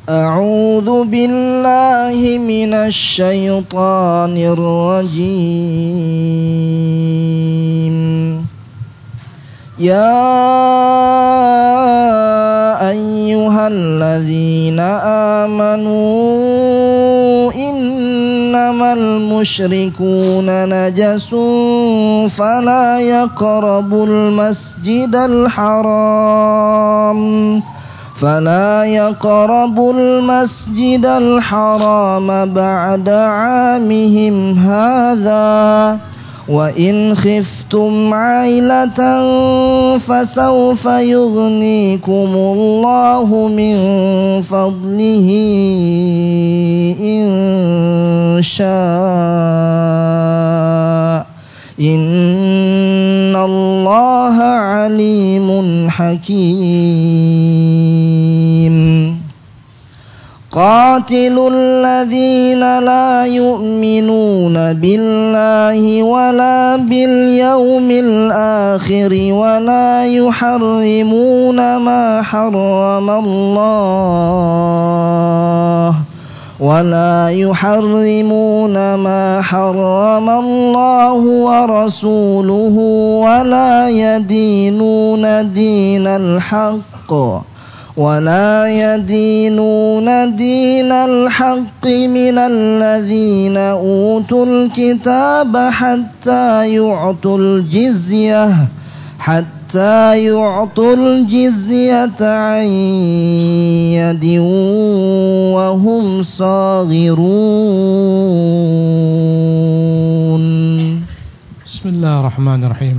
أعوذ بالله من الشيطان الرجيم يا أيها الذين آمنوا إنما المشركون نجس فلا يقربوا المسجد الحرام بعد عامهم هذا وإن خفتم عيلة فسوف يغنيكم الله من فضله إن شاء إن الله عليم حكيم قاتلوا الذين لا يؤمنون بالله ولا باليوم الآخر ولا يحرمون ما حرم الله ورسوله ولا يدينون دين الحق من الذين أوتوا الكتاب حتى يعطوا الجزية عن يد وهم صاغرون. بسم الله الرحمن الرحيم.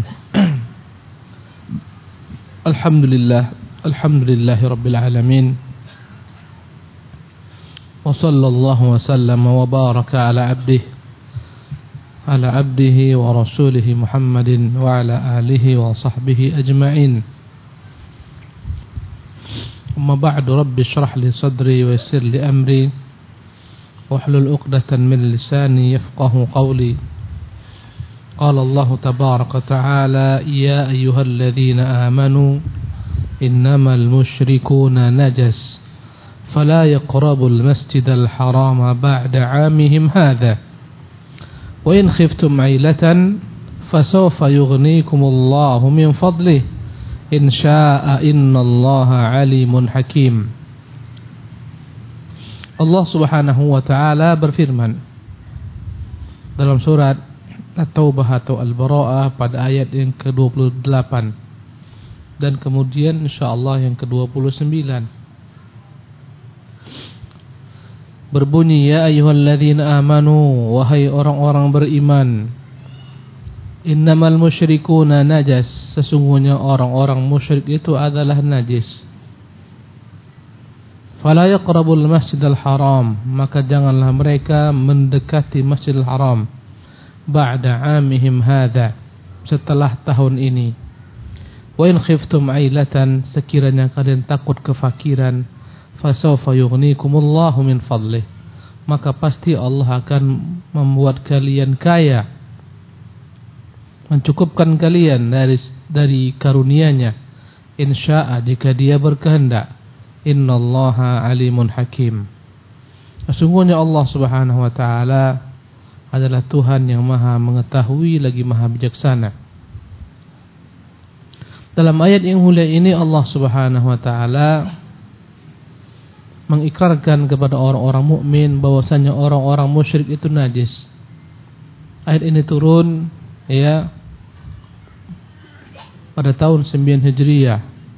الحمد لله رب العالمين وصلى الله وسلم وبارك على عبده ورسوله محمد وعلى آله وصحبه أجمعين. أما بعد رب اشرح لي صدري ويسر لي أمري واحلل عقدة من لساني يفقه قولي. قال الله تبارك وتعالى يا أيها الذين آمنوا إنما المشركون نجس فلا يقربوا المسجد الحرام بعد عامهم هذا وإن خفتم عيلة فسوف يغنيكم الله من فضله إن شاء إن الله عليم حكيم. Allah Subhanahu wa taala berfirman dalam surat At-Taubah atau Al-Bara'ah pada ayat yang ke-28 dan kemudian insyaallah yang ke-29 berbunyi ya ayyuhalladzina amanu wahai orang-orang beriman innamal musyrikuna najas sesungguhnya orang-orang musyrik itu adalah najis fala yaqrabul masjidal haram maka janganlah mereka mendekati Masjidil Haram ba'da 'amihim hadza setelah tahun ini. Wa in khiftum ailatan sekiranya kalian takut kefakiran fasawfa yughnikumullahu min fadlih maka pasti Allah akan membuat kalian kaya, mencukupkan kalian dari karunia-Nya insya'a jika Dia berkehendak. Innallaha alimun hakim. Sesungguhnya Allah Subhanahu wa taala adalah Tuhan yang Maha mengetahui lagi Maha bijaksana. Dalam ayat yang mulia ini Allah Subhanahu wa taala mengikrarkan kepada orang-orang mukmin bahwasanya orang-orang musyrik itu najis. Ayat ini turun pada tahun 9 Hijriah.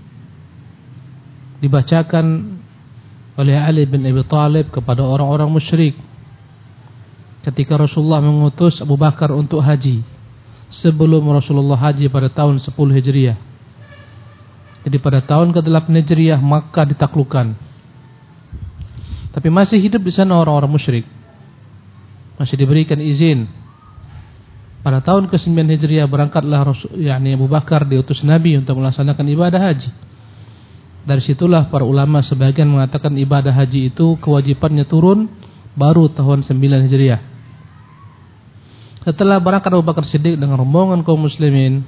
Dibacakan oleh Ali bin Abi Thalib kepada orang-orang musyrik ketika Rasulullah mengutus Abu Bakar untuk haji sebelum Rasulullah haji pada tahun 10 Hijriah. Jadi pada tahun ke-8 Hijriah Makkah ditaklukkan. Tapi masih hidup di sana orang-orang musyrik. Masih diberikan izin. Pada tahun ke-9 Hijriah berangkatlah Abu Bakar diutus Nabi untuk melaksanakan ibadah haji. Dari situlah para ulama sebagian mengatakan ibadah haji itu kewajibannya turun baru tahun 9 Hijriah. Setelah berangkat Abu Bakar Siddiq dengan rombongan kaum muslimin,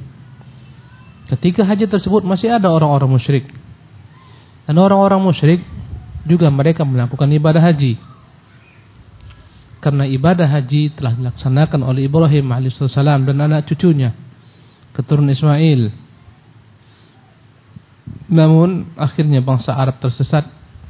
ketika haji tersebut masih ada orang-orang musyrik. Dan orang-orang musyrik juga mereka melakukan ibadah haji. Karena ibadah haji telah dilaksanakan oleh Ibrahim alaihissalam dan anak cucunya, keturunan Ismail. Namun akhirnya bangsa Arab tersesat.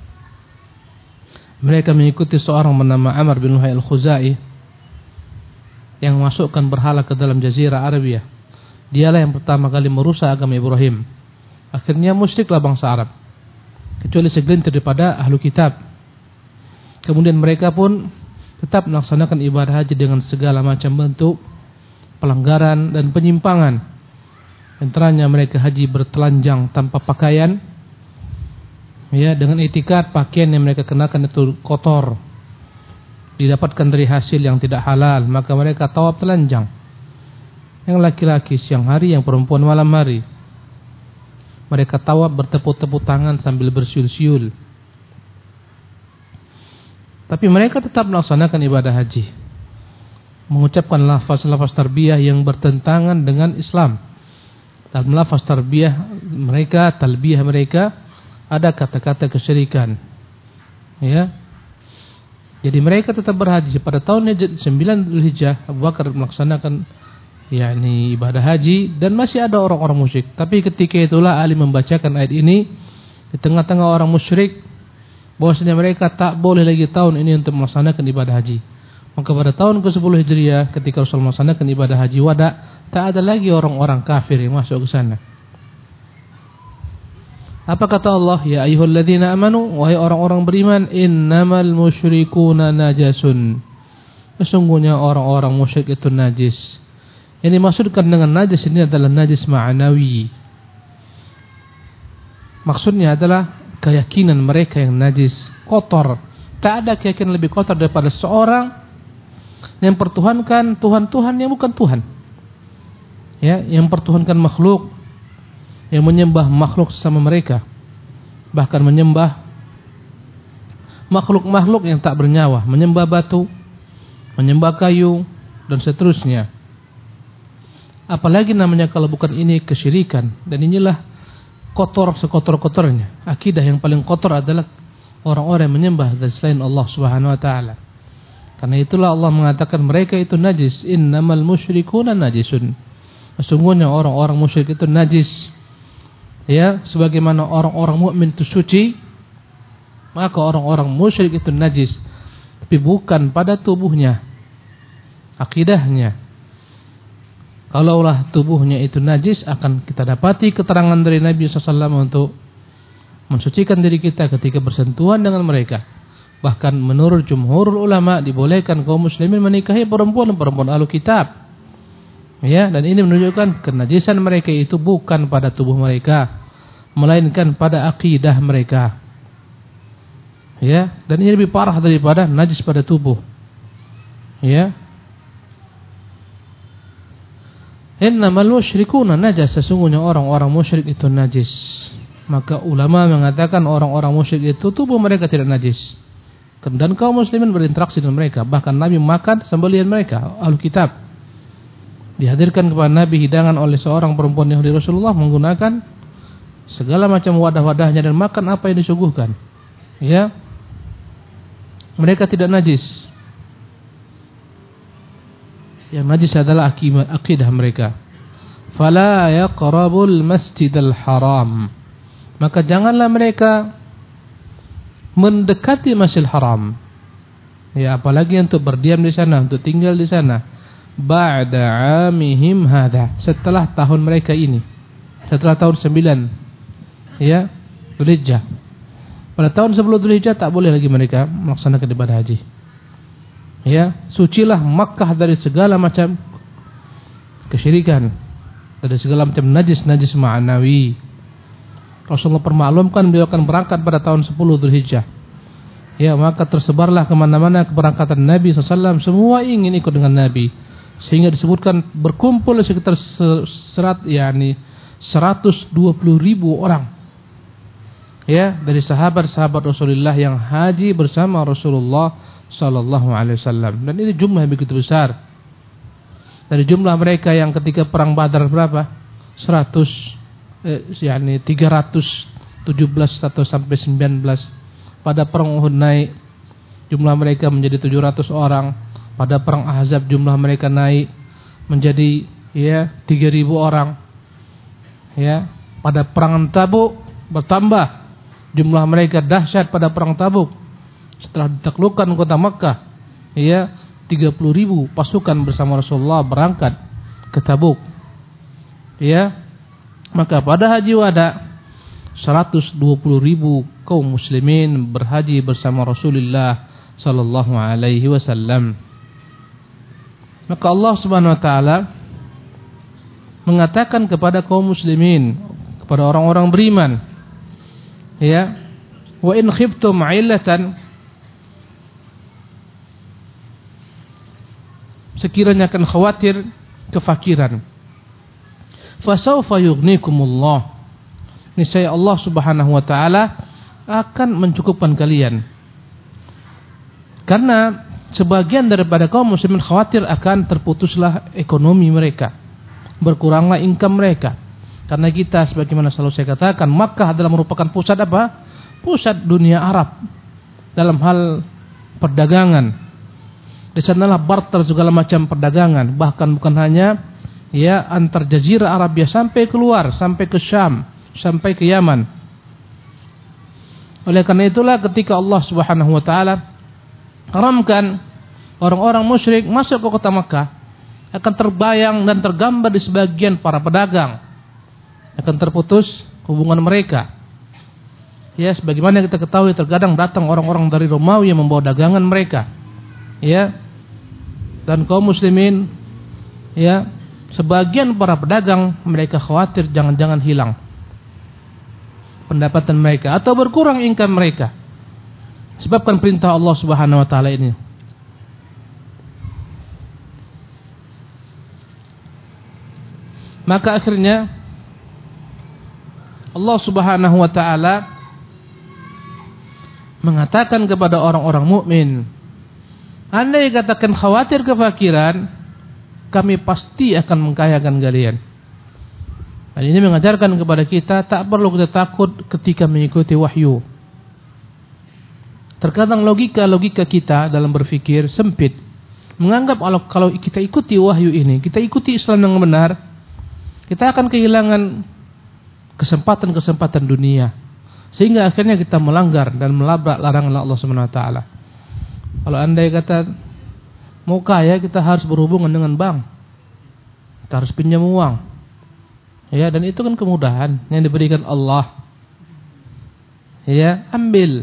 Mereka mengikuti seorang bernama Amr bin Luhai al-Khuzai yang memasukkan berhala ke dalam Jazirah Arabia. Dialah yang pertama kali merusak agama Ibrahim. Akhirnya musyriklah bangsa Arab, kecuali segelintir daripada ahlu kitab. Kemudian mereka pun tetap melaksanakan ibadah haji dengan segala macam bentuk pelanggaran dan penyimpangan. Antaranya mereka haji bertelanjang tanpa pakaian, ya, dengan itikad pakaian yang mereka kenakan itu kotor, didapatkan dari hasil yang tidak halal, maka mereka tawaf telanjang. Yang laki-laki siang hari, yang perempuan malam hari. Mereka tawaf bertepuk-tepuk tangan sambil bersiul-siul. Tapi mereka tetap melaksanakan ibadah haji, mengucapkan lafaz-lafaz tarbiyah yang bertentangan dengan Islam. Dalam lafaz tarbiyah mereka, talbiyah mereka, ada kata-kata kesyirikan. Ya. Jadi mereka tetap berhaji pada tahun 9 Dzulhijjah. Abu Bakar melaksanakan ibadah haji dan masih ada orang-orang musyrik. Tapi ketika itulah Ali membacakan ayat ini di tengah-tengah orang musyrik, bahwasanya mereka tak boleh lagi tahun ini untuk melaksanakan ibadah haji. Maka pada tahun ke-10 Hijriah ketika Rasul melaksanakan ibadah haji wada, tak ada lagi orang-orang kafir yang masuk ke sana. Apa kata Allah? Ya ayyuhalladzina amanu, wahai orang-orang beriman, innamal musyrikuuna najasun. Sesungguhnya orang-orang musyrik itu najis. Yang dimaksudkan dengan najis ini adalah najis ma'nawi. Maksudnya adalah keyakinan mereka yang najis, kotor. Tak ada keyakinan lebih kotor daripada seorang yang pertuhankan Tuhan-Tuhan yang bukan Tuhan. Ya, yang pertuhankan makhluk, yang menyembah makhluk sesama mereka, bahkan menyembah makhluk-makhluk yang tak bernyawa, menyembah batu, menyembah kayu, dan seterusnya. Apalagi namanya kalau bukan ini kesyirikan. Dan inilah kotor sekotor-kotornya. Akidah yang paling kotor adalah orang-orang yang menyembah dan selain Allah Subhanahu wa taala. Karena itulah Allah mengatakan mereka itu najis. Innamal musyrikuuna najisun. Sesungguhnya orang-orang musyrik itu najis. Ya, sebagaimana orang-orang mukmin itu suci, maka orang-orang musyrik itu najis, tapi bukan pada tubuhnya, akidahnya. Kalaulah tubuhnya itu najis, akan kita dapati keterangan dari Nabi SAW untuk mensucikan diri kita ketika bersentuhan dengan mereka. Bahkan menurut jumhurul ulama dibolehkan kaum muslimin menikahi perempuan-perempuan ahlu kitab. Ya, dan ini menunjukkan kenajisan mereka itu bukan pada tubuh mereka, melainkan pada akidah mereka. Ya, dan ini lebih parah daripada najis pada tubuh. Ya. Innamal musyrikuuna najas, sesungguhnya orang-orang musyrik itu najis. Maka ulama mengatakan orang-orang musyrik itu tubuh mereka tidak najis. Dan kaum muslimin berinteraksi dengan mereka. Bahkan Nabi makan sembelihan mereka, ahlu kitab. Dihadirkan kepada Nabi hidangan oleh seorang perempuan Yahudi. Rasulullah menggunakan segala macam wadah-wadahnya dan makan apa yang disuguhkan. Ya, mereka tidak najis. Yang najis adalah akidah mereka. Fala yaqrabul masjidal haram. Maka janganlah mereka mendekati Masjidil Haram. Ya, apalagi untuk berdiam di sana, untuk tinggal di sana. Ba'da 'amihim hadza, setelah tahun mereka ini, setelah tahun 9 ya Dzulhijjah. Pada tahun 10 Dzulhijjah tak boleh lagi mereka melaksanakan ibadah haji. Ya, sucilah Makkah dari segala macam kesyirikan, dari segala macam najis ma'nawi. Rasulullah permaklumkan beliau akan berangkat pada tahun 10 Dzulhijjah. Ya, maka tersebarlah kemana-mana keberangkatan Nabi SAW. Semua ingin ikut dengan Nabi, sehingga disebutkan berkumpul sekitar 120.000 orang. Ya, dari sahabat-sahabat Rasulullah yang haji bersama Rasulullah sallallahu alaihi wasallam. Dan ini jumlah yang begitu besar. Dari jumlah mereka yang ketika perang Badar berapa? 317 atau sampai 19 pada perang Uhud naik, jumlah mereka menjadi 700 orang. Pada perang Ahzab jumlah mereka naik menjadi 3.000 orang. Ya, pada perang Tabuk bertambah jumlah mereka dahsyat pada perang Tabuk. Setelah ditaklukkan kota Makkah, 30.000 pasukan bersama Rasulullah berangkat ke Tabuk. Maka pada Haji Wada 120.000 kaum muslimin berhaji bersama Rasulullah sallallahu alaihi wasallam. Maka Allah Subhanahu wa taala mengatakan kepada kaum muslimin, kepada orang-orang beriman, wa in khiftum 'illatan, sekiranya akan khawatir kefakiran, fasawfa yughnikumullah, niscaya Allah Subhanahu wa taala akan mencukupkan kalian. Karena sebagian daripada kaum muslimin khawatir akan terputuslah ekonomi mereka, berkuranglah income mereka. Karena kita, sebagaimana selalu saya katakan, Makkah adalah merupakan pusat apa? Pusat dunia Arab dalam hal perdagangan. Di sanalah barter segala macam perdagangan, bahkan bukan hanya antar jazirah Arabia sampai keluar, sampai ke Syam, sampai ke Yaman. Oleh karena itulah ketika Allah Subhanahu wa taala haramkan orang-orang musyrik masuk ke kota Makkah, akan terbayang dan tergambar di sebagian para pedagang, akan terputus hubungan mereka. Sebagaimana kita ketahui, terkadang datang orang-orang dari Romawi yang membawa dagangan mereka. Dan kaum muslimin, sebagian para pedagang mereka khawatir jangan-jangan hilang pendapatan mereka atau berkurang income mereka sebabkan perintah Allah Subhanahu wa taala ini. Maka akhirnya Allah Subhanahu wa taala mengatakan kepada orang-orang mukmin, andai katakan khawatir kefakiran, kami pasti akan mengkayakan kalian. Dan ini mengajarkan kepada kita tak perlu kita takut ketika mengikuti wahyu. Terkadang logika kita dalam berpikir sempit, menganggap kalau kita ikuti wahyu ini, kita ikuti Islam yang benar, kita akan kehilangan kesempatan-kesempatan dunia, sehingga akhirnya kita melanggar dan melabrak larangan Allah Subhanahu wa taala. Kalau andai kata mau kaya, kita harus berhubungan dengan bank, kita harus pinjam uang, dan itu kan kemudahan yang diberikan Allah. Ambil,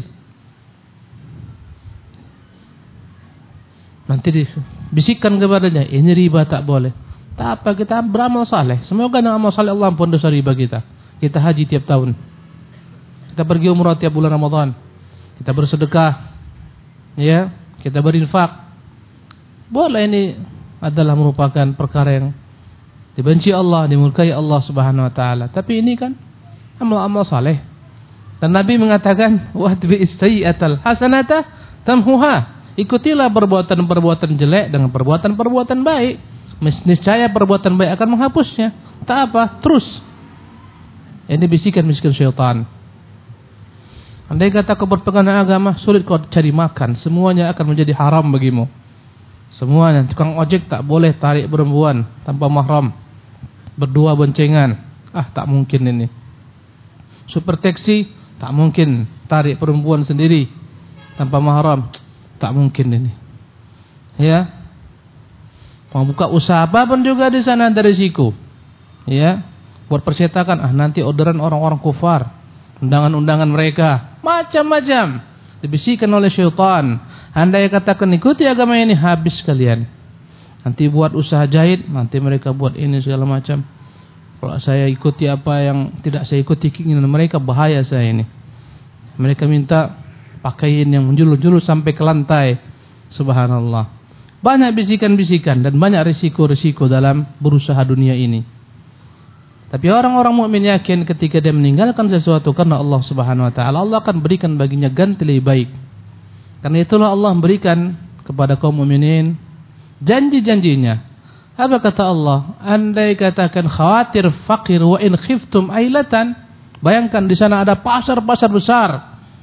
nanti dibisikkan kepadanya, ini riba, tak boleh. Tak apa, kita beramal saleh. Semoga dengan amal saleh Allah ampun dosa riba kita. Kita haji tiap tahun, kita pergi umrah tiap bulan Ramadan, kita bersedekah, kita berinfak. Boleh, ini adalah merupakan perkara yang dibenci Allah, dimurkai Allah Subhanahu wa taala. Tapi ini kan amal-amal saleh. Dan Nabi mengatakan, "Watbi'is sayyi'atal hasanata tamhuha." Ikutilah perbuatan-perbuatan jelek dengan perbuatan-perbuatan baik. Niscaya perbuatan baik akan menghapusnya. Tak apa, terus. Ini bisikan-bisikan syaitan. Andai kata kau berpegang agama, sulit kau cari makan, semuanya akan menjadi haram bagimu. Semuanya, tukang ojek tak boleh tarik perempuan tanpa mahram, berdua boncengan. Tak mungkin ini. Super taksi tak mungkin tarik perempuan sendiri tanpa mahram, tak mungkin ini. Mau buka usaha apa pun juga di sana ada risiko. Buat percetakan, nanti orderan orang-orang kufar, undangan-undangan mereka, macam-macam dibisikkan oleh syaitan. Andai katakan ikuti agama ini, habis kalian. Nanti buat usaha jahit, nanti mereka buat ini segala macam. Kalau saya ikuti apa yang tidak saya ikuti keinginan mereka, bahaya saya ini. Mereka minta pakaian yang menjulur-julur sampai ke lantai. Subhanallah. Banyak bisikan-bisikan dan banyak risiko-risiko dalam berusaha dunia ini. Tapi orang-orang mukmin yakin ketika dia meninggalkan sesuatu karena Allah Subhanahu wa taala, Allah akan berikan baginya ganti lebih baik. Karena itulah Allah memberikan kepada kaum mukminin janji-janjinya. Apa kata Allah? Andai katakan khawatir fakir, wa in khiftum ailatan, bayangkan di sana ada pasar-pasar besar.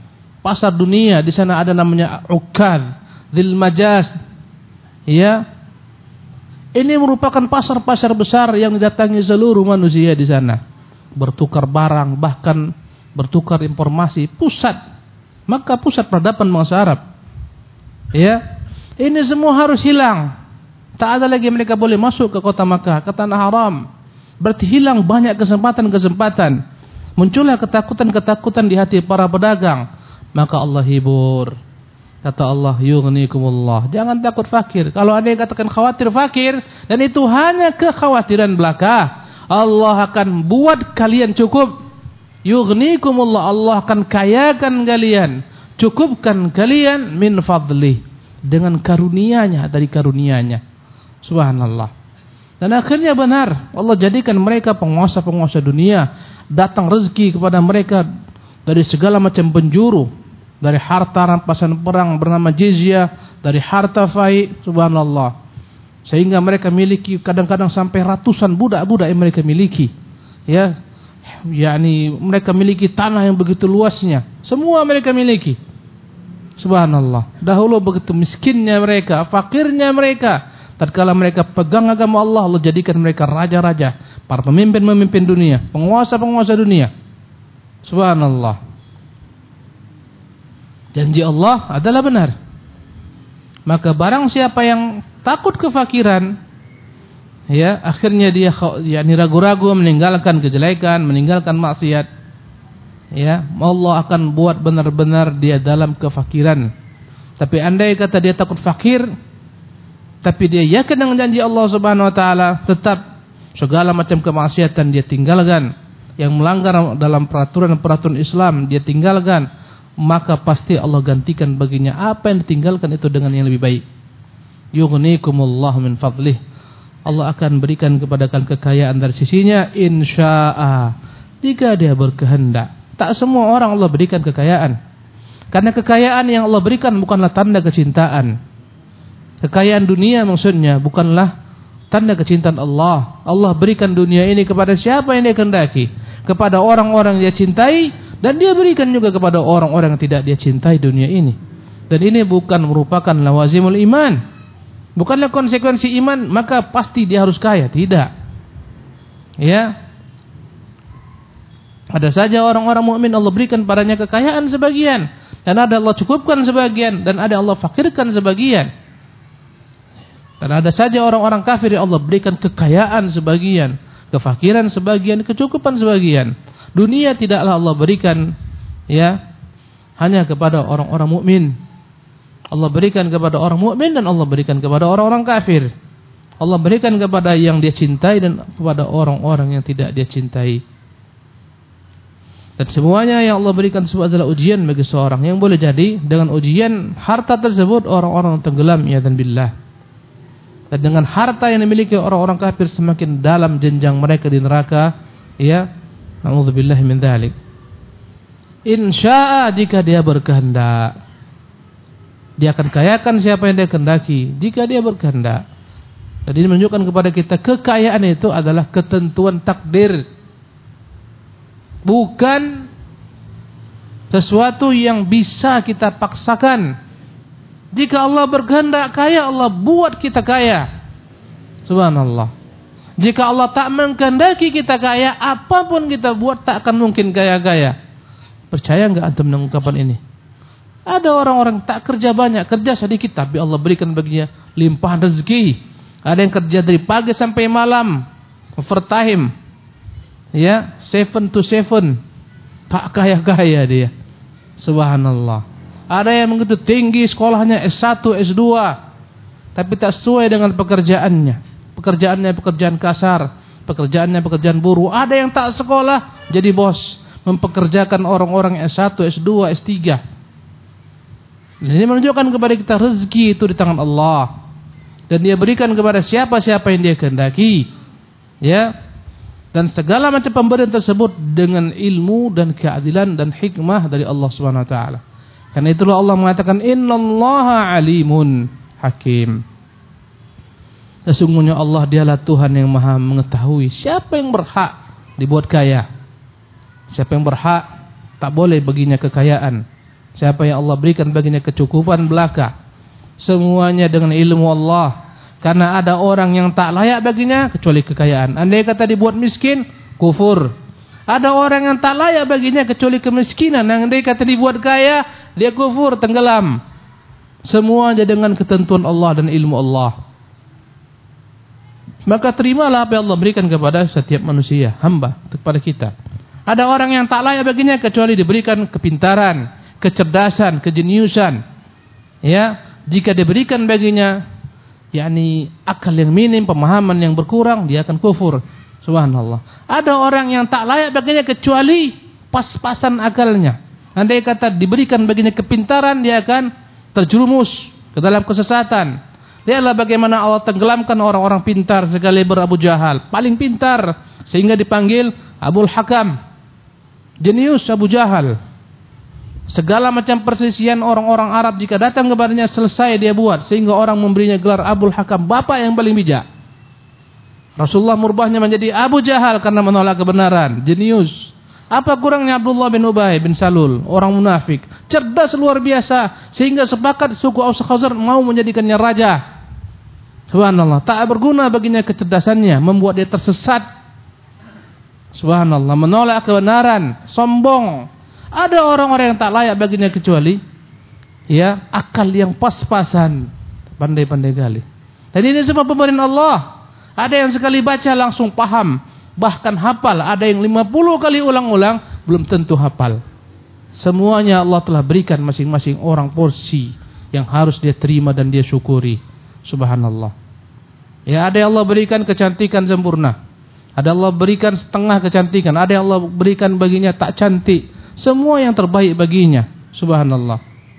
pasar dunia, di sana ada namanya Ukad, Dzil Majaz. Ya. Ini merupakan pasar-pasar besar yang didatangi seluruh manusia di sana. Bertukar barang, bahkan bertukar informasi, pusat Makkah, pusat peradaban bangsa Arab. Ya. Ini semua harus hilang. Tak ada lagi mereka boleh masuk ke kota Makkah, ke tanah haram. Berarti hilang banyak kesempatan-kesempatan. Muncullah ketakutan-ketakutan di hati para pedagang. Maka Allah hibur. Kata Allah, yughnikumullah. Jangan takut fakir. Kalau ada yang katakan khawatir fakir, dan itu hanya kekhawatiran belaka, Allah akan buat kalian cukup. Yughnikumullah. Allah akan kayakan kalian, cukupkan kalian min fadlih, dengan karunia-Nya, dari karunia-Nya. Subhanallah. Dan akhirnya benar, Allah jadikan mereka penguasa-penguasa dunia. Datang rezeki kepada mereka dari segala macam penjuru, dari harta rampasan perang bernama jizyah, dari harta fai, subhanallah. Sehingga mereka miliki kadang-kadang sampai ratusan budak-budak yang mereka miliki. Ya, yakni mereka miliki tanah yang begitu luasnya. Semua mereka miliki. Subhanallah. Dahulu begitu miskinnya mereka, fakirnya mereka. Tatkala mereka pegang agama Allah, Allah jadikan mereka raja-raja, para pemimpin-pemimpin dunia, penguasa-penguasa dunia. Subhanallah. Janji Allah adalah benar. Maka barang siapa yang takut kefakiran, ya, akhirnya dia ragu-ragu meninggalkan kejelekan, meninggalkan maksiat, ya, Allah akan buat benar-benar dia dalam kefakiran. Tapi andai kata dia takut fakir, tapi dia yakin dengan janji Allah Subhanahu wa taala, tetap segala macam kemaksiatan dia tinggalkan, yang melanggar dalam peraturan-peraturan Islam dia tinggalkan, maka pasti Allah gantikan baginya apa yang ditinggalkan itu dengan yang lebih baik. Yughnikumullahu min fadlih. Allah akan berikan kepada kalian kekayaan dari sisinya, insya'a, jika dia berkehendak. Tak semua orang Allah berikan kekayaan. Karena kekayaan yang Allah berikan bukanlah tanda kecintaan. Kekayaan dunia maksudnya bukanlah tanda kecintaan Allah. Allah berikan dunia ini kepada siapa yang dia kehendaki, kepada orang-orang yang dia cintai, dan dia berikan juga kepada orang-orang yang tidak dia cintai dunia ini. Dan ini bukan merupakan lawazimul iman, bukanlah konsekuensi iman maka pasti dia harus kaya, tidak. Ya, ada saja orang-orang mukmin Allah berikan padanya kekayaan sebagian, dan ada Allah cukupkan sebagian, dan ada Allah fakirkan sebagian. Dan ada saja orang-orang kafir yang Allah berikan kekayaan sebagian, kefakiran sebagian, kecukupan sebagian. Dunia tidaklah Allah berikan, ya, hanya kepada orang-orang mukmin. Allah berikan kepada orang mukmin dan Allah berikan kepada orang-orang kafir. Allah berikan kepada yang dia cintai dan kepada orang-orang yang tidak dia cintai. Dan semuanya yang Allah berikan tersebut adalah ujian bagi seorang, yang boleh jadi dengan ujian harta tersebut orang-orang tenggelam, ya dan billah. Dan dengan harta yang dimiliki orang-orang kafir semakin dalam jenjang mereka di neraka, ya, na'udzubillahi min dzalik. Insya'a, jika dia berkehendak, dia akan kayakan siapa yang dia kehendaki jika dia berkehendak. Dan ini menunjukkan kepada kita kekayaan itu adalah ketentuan takdir, bukan sesuatu yang bisa kita paksakan. Jika Allah berkehendak kaya, Allah buat kita kaya. Subhanallah. Jika Allah tak mengkehendaki kita kaya, apapun kita buat tak akan mungkin kaya-kaya. Percaya enggak antum dengan ungkapan ini? Ada orang-orang tak kerja banyak, kerja sedikit, tapi Allah berikan baginya limpahan rezeki. Ada yang kerja dari pagi sampai malam, overtime, ya, 7 to 7, tak kaya-kaya dia. Subhanallah. Ada yang begitu tinggi sekolahnya S1, S2, tapi tak sesuai dengan pekerjaannya. Pekerjaannya pekerjaan kasar, pekerjaannya pekerjaan buruh. Ada yang tak sekolah jadi bos, mempekerjakan orang-orang S1, S2, S3. Ini menunjukkan kepada kita rezeki itu di tangan Allah, dan dia berikan kepada siapa-siapa yang dia kehendaki, ya. Dan segala macam pemberian tersebut dengan ilmu dan keadilan dan hikmah dari Allah Subhanahu wa taala. Karena itulah Allah mengatakan innallaha alimun hakim. Sesungguhnya Allah dialah Tuhan yang maha mengetahui siapa yang berhak dibuat kaya, siapa yang berhak tak boleh baginya kekayaan, Siapa yang Allah berikan baginya kecukupan belaka, semuanya dengan ilmu Allah. Karena ada orang yang tak layak baginya kecuali kekayaan. Andai kata dibuat miskin, kufur. Ada orang yang tak layak baginya kecuali kemiskinan. Andai kata dibuat kaya, dia kufur, tenggelam. Semuanya dengan ketentuan Allah dan ilmu Allah. Maka terimalah apa yang Allah berikan kepada setiap manusia, hamba, kepada kita. Ada orang yang tak layak baginya kecuali diberikan kepintaran, kecerdasan, kejeniusan. Ya, jika diberikan baginya yakni akal yang minim, pemahaman yang berkurang, dia akan kufur. Subhanallah. Ada orang yang tak layak baginya kecuali pas-pasan akalnya. Andai kata diberikan baginya kepintaran, dia akan terjerumus ke dalam kesesatan. Lihatlah bagaimana Allah tenggelamkan orang-orang pintar sekaliber Abu Jahal, paling pintar sehingga dipanggil Abul Hakam. Jenius Abu Jahal. Segala macam perselisihan orang-orang Arab jika datang kepadanya selesai dia buat, sehingga orang memberinya gelar Abul Hakam, bapak yang paling bijak. Rasulullah merubahnya menjadi Abu Jahal karena menolak kebenaran. Jenius. Apa kurangnya Abdullah bin Ubay bin Salul, orang munafik, cerdas luar biasa sehingga sepakat suku Aus Khazraj mau menjadikannya raja. Subhanallah, tak berguna baginya kecerdasannya, membuat dia tersesat. Subhanallah, menolak kebenaran, sombong. Ada orang-orang yang tak layak baginya kecuali ya akal yang pas-pasan, pandai-pandai kali. Dan ini semua pemberian Allah. Ada yang sekali baca langsung paham, bahkan hafal. Ada yang 50 kali ulang-ulang belum tentu hafal. Semuanya Allah telah berikan masing-masing orang porsi yang harus dia terima dan dia syukuri. Subhanallah. Ya, ada yang Allah berikan kecantikan sempurna. Ada Allah berikan setengah kecantikan. Ada yang Allah berikan baginya tak cantik. Semua yang terbaik baginya. Subhanallah.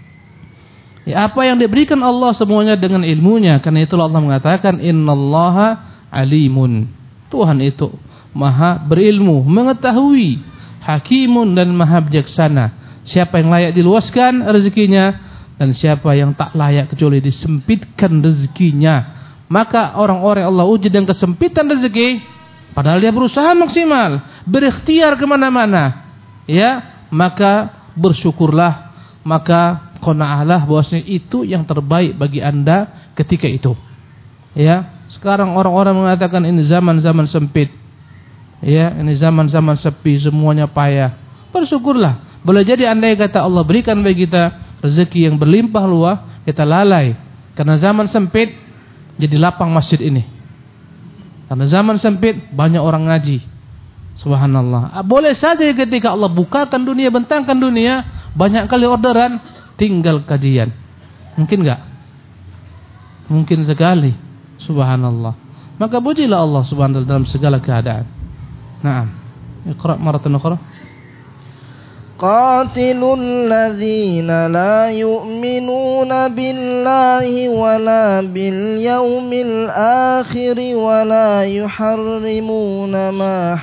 Ya, apa yang diberikan Allah semuanya dengan ilmunya. Karena itulah Allah mengatakan innallaha alimun. Tuhan itu maha berilmu, mengetahui, hakimun dan maha bijaksana. Siapa yang layak diluaskan rezekinya dan siapa yang tak layak kecuali disempitkan rezekinya. Maka orang-orang Allah uji dengan kesempitan rezeki, padahal dia berusaha maksimal, berikhtiar kemana-mana, ya, maka bersyukurlah, maka qanaahlah bahwasanya itu yang terbaik bagi anda ketika itu. Ya, sekarang orang-orang mengatakan ini zaman-zaman sempit, ya, ini zaman-zaman sepi, semuanya payah. Bersyukurlah. Boleh jadi andai kata Allah berikan bagi kita rezeki yang berlimpah luas, kita lalai karena zaman sempit, jadi lapang masjid ini. Karena zaman sempit banyak orang ngaji. Subhanallah. Boleh saja ketika Allah bukakan dunia, bentangkan dunia, banyak kali orderan, tinggal kajian. Mungkin enggak? Mungkin sekali. Subhanallah. Maka pujilah Allah subhanahu wa ta'ala dalam segala keadaan. Naam. Iqra' maratan ukhra. Qatilul ladzina la yu'minuna billahi wala bil yawmil akhir wala yuharrimuna ma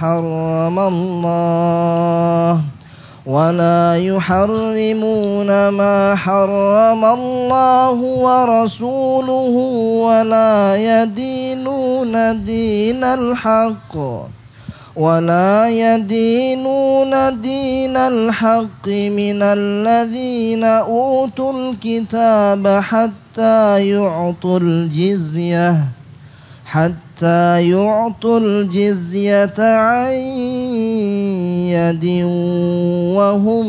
harramallah ولا يحرمون ما حرم الله ورسوله ولا يدينون دين الحق من الذين أوتوا الكتاب حتى يعطوا الجزية عن يد وهم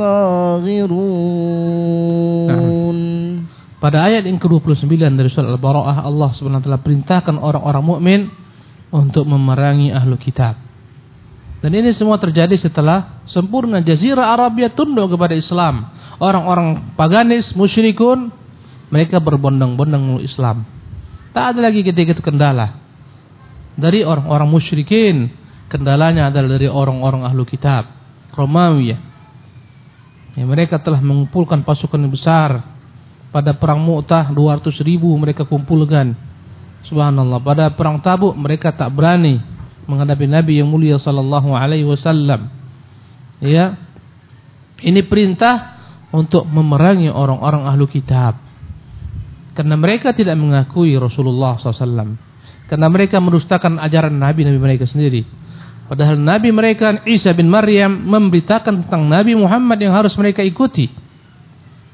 صاغرون. Pada ayat yang ke-29 dari surah Al-Bara'ah, Allah Subhanahu wa taala perintahkan orang-orang mukmin untuk memerangi ahlu kitab. Dan ini semua terjadi setelah sempurna Jazirah Arabia tunduk kepada Islam. Orang-orang paganis, musyrikun, mereka berbondong-bondong memeluk Islam. Tak ada lagi ketika itu kendala dari orang-orang musyrikin. Kendalanya adalah dari orang-orang ahlu kitab Romawi. Ya, mereka telah mengumpulkan pasukan yang besar. Pada perang Mu'tah 200.000 mereka kumpulkan. Subhanallah. Pada perang Tabuk mereka tak berani menghadapi Nabi yang mulia sallallahu alaihi wasallam. Ya. Ini perintah untuk memerangi orang-orang ahlu kitab. Karena mereka tidak mengakui Rasulullah SAW. Karena mereka mendustakan ajaran Nabi mereka sendiri. Padahal Nabi mereka Isa bin Maryam memberitakan tentang Nabi Muhammad yang harus mereka ikuti.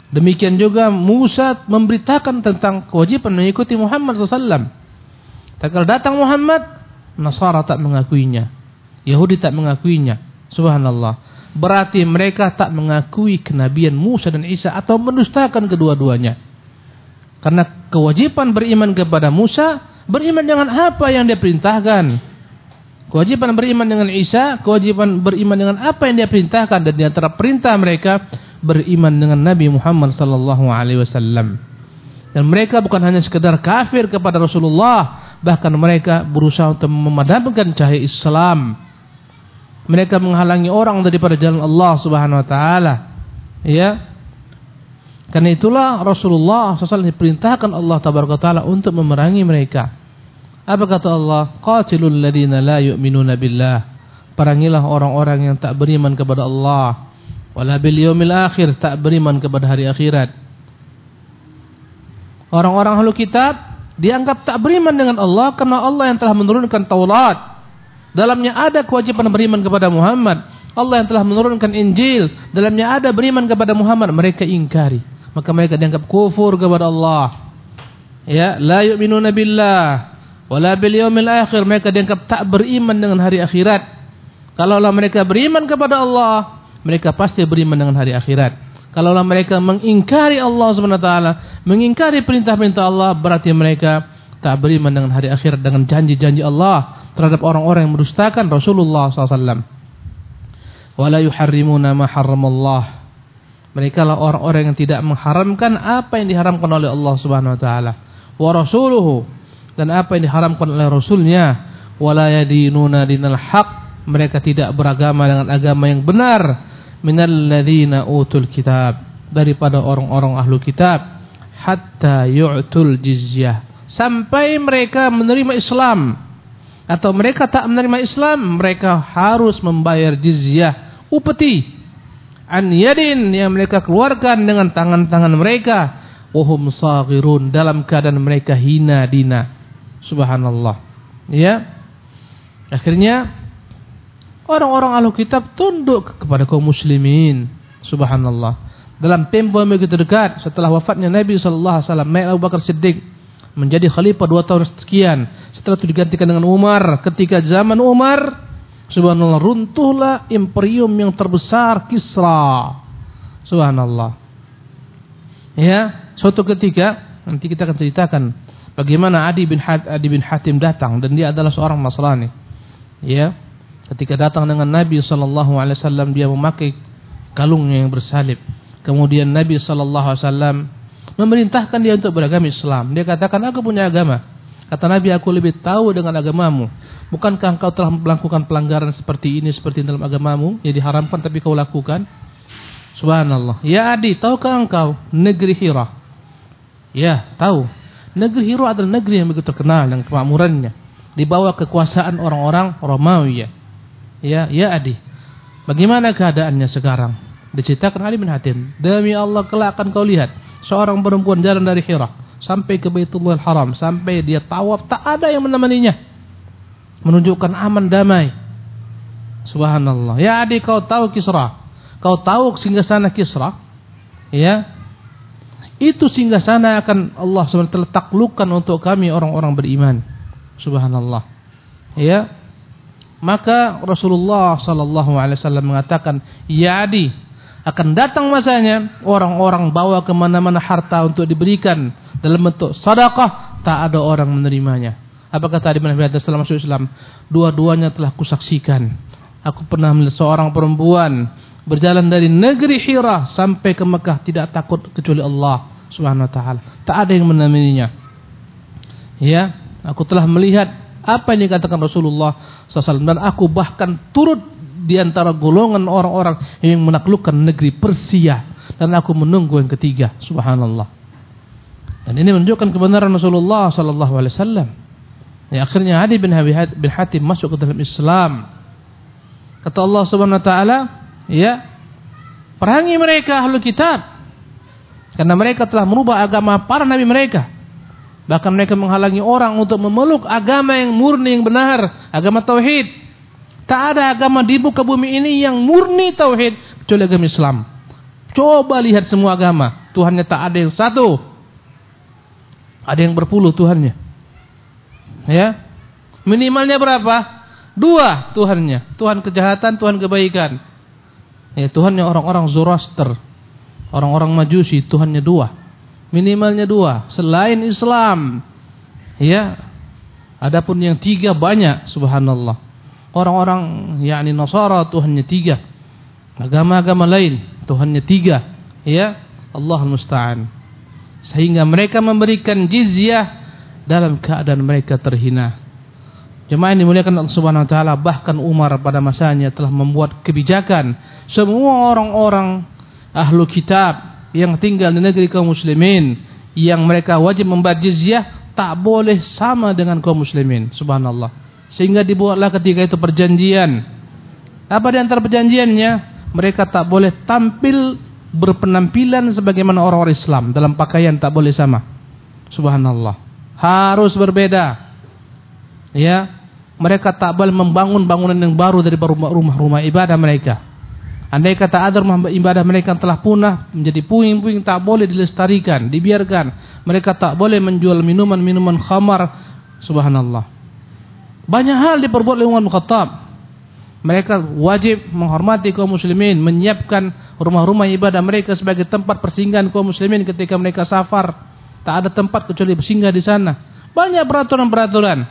Demikian juga Musa memberitakan tentang kewajiban mengikuti Muhammad SAW. Tak kalau datang Muhammad, Nasara tak mengakuinya, Yahudi tak mengakuinya. Subhanallah. Berarti mereka tak mengakui kenabian Musa dan Isa atau mendustakan kedua-duanya. Karena kewajiban beriman kepada Musa, beriman dengan apa yang dia perintahkan. Kewajiban beriman dengan Isa, kewajiban beriman dengan apa yang dia perintahkan. Dan di antara perintah mereka, beriman dengan Nabi Muhammad sallallahu alaihi wasallam. Dan mereka bukan hanya sekedar kafir kepada Rasulullah, bahkan mereka berusaha untuk memadamkan cahaya Islam. Mereka menghalangi orang daripada jalan Allah Subhanahu wa taala. Ya. Karena itulah Rasulullah SAW diperintahkan Allah tabaraka taala untuk memerangi mereka. Apa kata Allah? Qatilul ladzina la yu'minuna billah. Perangilah orang-orang yang tak beriman kepada Allah. Wala bil yaumil akhir, tak beriman kepada hari akhirat. Orang-orang ahlu kitab dianggap tak beriman dengan Allah karena Allah yang telah menurunkan Taurat. Dalamnya ada kewajiban beriman kepada Muhammad. Allah yang telah menurunkan Injil, dalamnya ada beriman kepada Muhammad. Mereka ingkari, maka mereka dianggap kufur kepada Allah. Ya, la yu'minuna billah wala bil yaumil akhir, mereka dianggap tak beriman dengan hari akhirat. Kalaulah mereka beriman kepada Allah, mereka pasti beriman dengan hari akhirat. Kalaulah mereka mengingkari Allah SWT, mengingkari perintah-perintah Allah, berarti mereka tak beriman dengan hari akhirat, dengan janji-janji Allah terhadap orang-orang yang mendustakan Rasulullah SAW. Wala yuharrimuna ma harramallah. Mereka lah orang-orang yang tidak mengharamkan apa yang diharamkan oleh Allah Subhanahu wa taala. Wa rasuluhu, dan apa yang diharamkan oleh Rasulnya. Wala yadinuna dinal haq. Mereka tidak beragama dengan agama yang benar. Minal ladzina utul kitab, daripada orang-orang ahlu kitab. Hatta yu'tul jizyah, sampai mereka menerima Islam. Atau mereka tak menerima Islam, mereka harus membayar jizyah, upeti. An yadin, yang mereka keluarkan dengan tangan-tangan mereka. Wahum saghirun, dalam keadaan mereka hina dina. Subhanallah. Ya. Akhirnya orang-orang ahlu kitab tunduk kepada kaum muslimin. Subhanallah. Dalam tempo yang begitu dekat setelah wafatnya Nabi sallallahu alaihi wasallam, Abu Bakar Siddiq menjadi khalifah 2 tahun sekian. Setelah itu digantikan dengan Umar. Ketika zaman Umar, subhanallah, runtuhlah imperium yang terbesar, Kisra. Subhanallah. Ya, suatu ketika nanti kita akan ceritakan bagaimana Adi bin Hatim datang, dan dia adalah seorang Nasrani. Ya. Ketika datang dengan Nabi sallallahu alaihi wasallam, dia memakai kalungnya yang bersalib. Kemudian Nabi sallallahu alaihi wasallam memerintahkan dia untuk beragama Islam. Dia katakan, aku punya agama. Kata Nabi, aku lebih tahu dengan agamamu. Bukankah engkau telah melakukan pelanggaran seperti ini dalam agamamu, yang diharamkan tapi kau lakukan? Subhanallah. Ya Adi, tahukah engkau negeri Hira? Ya, tahu. Negeri Hira adalah negeri yang begitu terkenal dengan kemakmurannya, di bawah kekuasaan orang-orang Romawi. Ya Adi, bagaimana keadaannya sekarang? Diceritakan Ali bin Hatim, demi Allah kelak akan kau lihat seorang perempuan jalan dari Hira sampai ke Baitullahil Haram, sampai dia tawaf, tak ada yang menemaninya, menunjukkan aman damai. Subhanallah. Ya Adi, kau tahu Kisra? Kau tahu singgasana Kisra? Ya, itu singgasana akan Allah SWT taklukkan untuk kami orang-orang beriman. Subhanallah. Ya. Maka Rasulullah sallallahu alaihi wasallam mengatakan, ya Adi, akan datang masanya orang-orang bawa kemana-mana harta untuk diberikan dalam bentuk sedekah, tak ada orang menerimanya. Apa kata Adi bin Hatim setelah masuk Islam? Dua-duanya telah kusaksikan. Aku pernah melihat seorang perempuan berjalan dari negeri Hira sampai ke Mekah, tidak takut kecuali Allah Subhanahu wa taala. Tak ada yang menemaninya. Ya, aku telah melihat apa yang dikatakan Rasulullah SAW, dan aku bahkan turut di antara golongan orang-orang yang menaklukkan negeri Persia, dan aku menunggu yang ketiga. Subhanallah. Dan ini menunjukkan kebenaran Rasulullah SAW. Ya, akhirnya Adi bin Hatim masuk ke dalam Islam. Kata Allah Subhanahu wa taala, ya, perangi mereka ahlu kitab, karena mereka telah merubah agama para nabi mereka. Bahkan mereka menghalangi orang untuk memeluk agama yang murni, yang benar, agama tauhid. Tak ada agama di muka bumi ini yang murni tauhid kecuali agama Islam. Coba lihat semua agama, Tuhannya tak ada yang satu. Ada yang berpuluh Tuhannya. Ya. Minimalnya berapa? 2 Tuhannya. Tuhan kejahatan, Tuhan kebaikan. Ya, Tuhannya orang-orang Zoroaster, orang-orang Majusi, Tuhannya 2. Minimalnya 2. Selain Islam, ya. Adapun yang 3 banyak, subhanallah. Orang-orang yakni Nasara Tuhannya 3. Agama-agama lain Tuhannya 3. Ya, Allah musta'an. Sehingga mereka memberikan jizyah dalam keadaan mereka terhina. Jemaah yang dimuliakan Allah Subhanahu wa taala, bahkan Umar pada masanya telah membuat kebijakan semua orang-orang ahlu kitab yang tinggal di negeri kaum muslimin yang mereka wajib membayar jizyah tak boleh sama dengan kaum muslimin. Subhanallah. Sehingga dibuatlah ketika itu perjanjian. Apa di antara perjanjiannya? Mereka tak boleh tampil berpenampilan sebagaimana orang-orang Islam. Dalam pakaian tak boleh sama. Subhanallah. Harus berbeda. Ya, mereka tak boleh membangun bangunan yang baru dari rumah-rumah ibadah mereka. Andai kata ada rumah ibadah mereka yang telah punah menjadi puing-puing, tak boleh dilestarikan, dibiarkan. Mereka tak boleh menjual minuman-minuman khamar. Subhanallah. Banyak hal diperbuat oleh Umar bin Khattab. Mereka wajib menghormati kaum muslimin, menyiapkan rumah-rumah ibadah mereka sebagai tempat persinggahan kaum muslimin ketika mereka safar. Tak ada tempat kecuali bersinggah di sana. Banyak peraturan-peraturan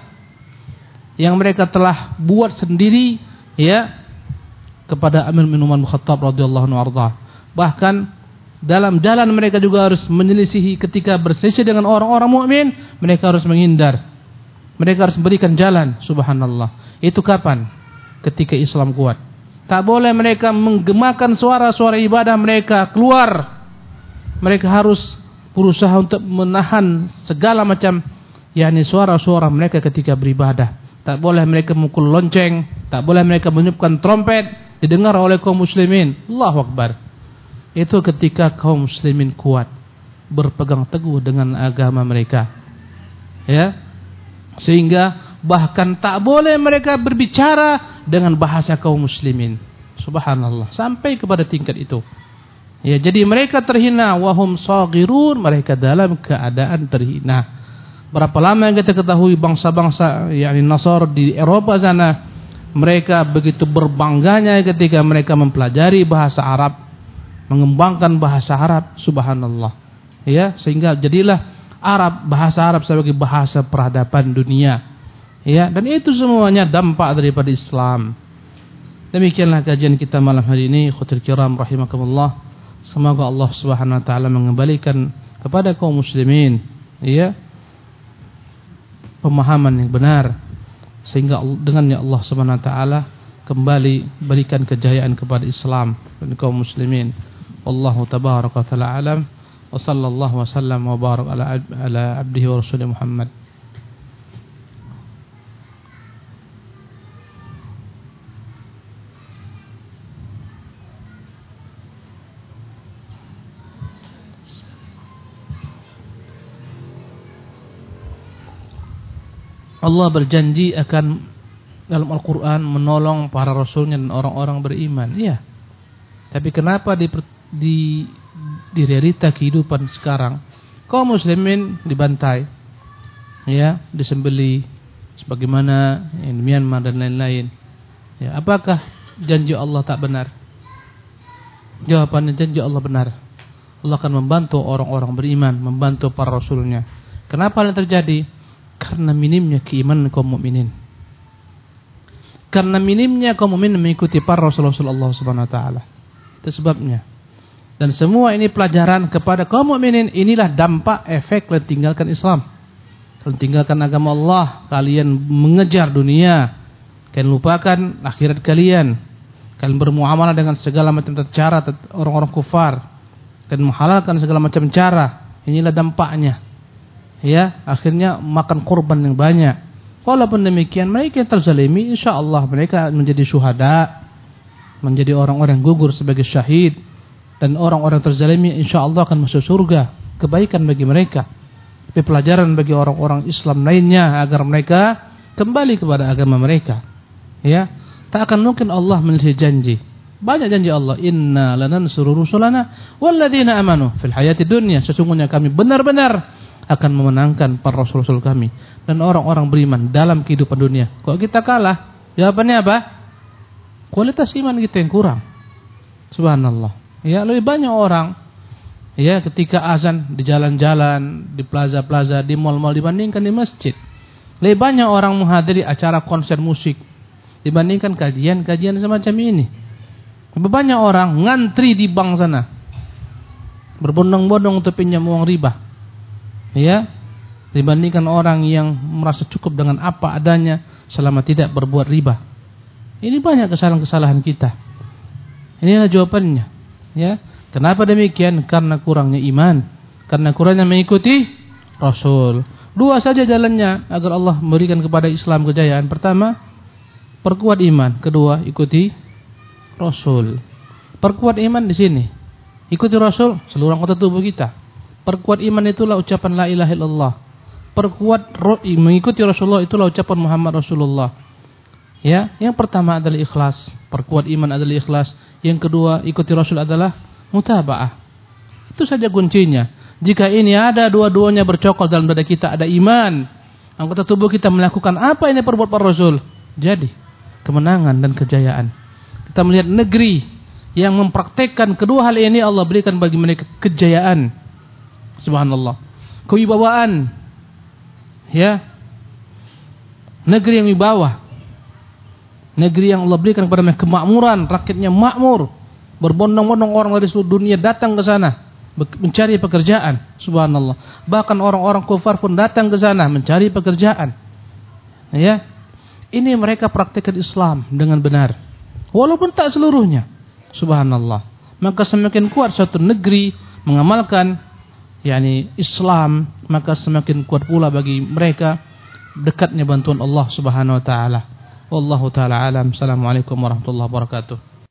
yang mereka telah buat sendiri, ya, kepada Amir bin Umar bin Khattab radhiyallahu anhu arda. Bahkan dalam jalan mereka juga harus menyelisihi, ketika berselisih dengan orang-orang mukmin, mereka harus menghindar. Mereka harus berikan jalan. Subhanallah. Itu kapan? Ketika Islam kuat. Tak boleh mereka menggemakan suara-suara ibadah mereka keluar. Mereka harus berusaha untuk menahan segala macam yakni suara-suara mereka ketika beribadah. Tak boleh mereka memukul lonceng, tak boleh mereka meniupkan trompet didengar oleh kaum muslimin. Allahu Akbar. Itu ketika kaum muslimin kuat, berpegang teguh dengan agama mereka. Ya. Sehingga bahkan tak boleh mereka berbicara dengan bahasa kaum muslimin. Subhanallah. Sampai kepada tingkat itu. Ya, jadi mereka terhina, wahum saghirun, mereka dalam keadaan terhina. Berapa lama yang kita ketahui bangsa-bangsa yakni Nasar di Eropa sana, mereka begitu berbangganya ketika mereka mempelajari bahasa Arab, mengembangkan bahasa Arab. Subhanallah. Ya, sehingga jadilah bahasa Arab sebagai bahasa peradaban dunia. Ya, dan itu semuanya dampak daripada Islam. Demikianlah kajian kita malam hari ini, ikhwatul kiram rahimakumullah. Semoga Allah Subhanahu wa taala mengembalikan kepada kaum muslimin, ya, pemahaman yang benar, sehingga dengannya Allah Subhanahu wa taala kembali berikan kejayaan kepada Islam dan kaum muslimin. Wallahu tabaraka wa taala alam. Wa sallallahu wasallam wa barak ala abdihi wa rasulih Muhammad. Allah berjanji akan dalam Al-Quran menolong para rasulnya dan orang-orang beriman. Iya. Tapi kenapa di realita kehidupan sekarang kaum muslimin dibantai, ya, disembelih sebagaimana di Myanmar dan lain-lain. Ya, apakah janji Allah tak benar? Jawabannya, janji Allah benar. Allah akan membantu orang-orang beriman, membantu para rasulnya. Kenapa hal terjadi? Karena minimnya keimanan kaum mukminin. Karena minimnya kaum mukminin mengikuti para Rasulullah Allah Subhanahu wa taala. Itu sebabnya. Dan semua ini pelajaran kepada kaum mukminin. Inilah dampak efek kalian tinggalkan Islam. Kalian tinggalkan agama Allah, kalian mengejar dunia, kalian lupakan akhirat kalian. Kalian bermuamalah dengan segala macam cara orang-orang kufar. Kalian menghalalkan segala macam cara. Inilah dampaknya. Ya, akhirnya makan korban yang banyak. Walaupun demikian, mereka yang terzalimi, insyaallah mereka menjadi syuhada, menjadi orang-orang yang gugur sebagai syahid, dan orang-orang terzalimi insyaallah akan masuk surga. Kebaikan bagi mereka. Tapi pelajaran bagi orang-orang Islam lainnya agar mereka kembali kepada agama mereka. Ya, tak akan mungkin Allah menyelesaikan janji. Banyak janji Allah, inna lanansuru rusulana walladzina amanu fil hayati dunya. Sesungguhnya kami benar-benar akan memenangkan para rasul-rasul kami dan orang-orang beriman dalam kehidupan dunia. Kok kita kalah? Jawabannya apa? Kualitas iman kita yang kurang. Subhanallah. Ya, lebih banyak orang ya ketika azan di jalan-jalan, di plaza-plaza, di mal-mal dibandingkan di masjid. Lebih banyak orang menghadiri acara konser musik dibandingkan kajian-kajian semacam ini. Lebih banyak orang ngantri di bank sana, berbondong-bondong untuk pinjam uang riba, ya, dibandingkan orang yang merasa cukup dengan apa adanya selama tidak berbuat riba. Ini banyak kesalahan-kesalahan kita. Inilah jawabannya, ya. Kenapa demikian? Karena kurangnya iman, karena kurangnya mengikuti Rasul. Dua saja jalannya agar Allah memberikan kepada Islam kejayaan. Pertama, perkuat iman. Kedua, ikuti Rasul. Perkuat iman di sini. Ikuti Rasul seluruh anggota tubuh kita. Perkuat iman itulah ucapan la ilaha illallah. Perkuat mengikuti Rasulullah itulah ucapan Muhammad Rasulullah. Ya, yang pertama adalah ikhlas. Perkuat iman adalah ikhlas. Yang kedua, ikuti Rasul adalah mutaba'ah. Itu saja kuncinya. Jika ini ada dua-duanya bercokol dalam dada kita, ada iman, anggota tubuh kita melakukan apa ini perbuat para Rasul, jadi kemenangan dan kejayaan. Kita melihat negeri yang mempraktekkan kedua hal ini, Allah berikan bagi mereka kejayaan. Subhanallah. Kewibawaan. Ya. Negeri yang wibawa. Negeri yang Allah berikan kepada mereka kemakmuran, rakyatnya makmur. Berbondong-bondong orang dari seluruh dunia datang ke sana mencari pekerjaan. Subhanallah. Bahkan orang-orang kufar pun datang ke sana mencari pekerjaan. Ya. Ini mereka praktikkan Islam dengan benar. Walaupun tak seluruhnya. Subhanallah. Maka semakin kuat suatu negeri mengamalkan Islam, maka semakin kuat pula bagi mereka dekatnya bantuan Allah Subhanahu wa taala. Wallahu taala alam. Assalamualaikum warahmatullahi wabarakatuh.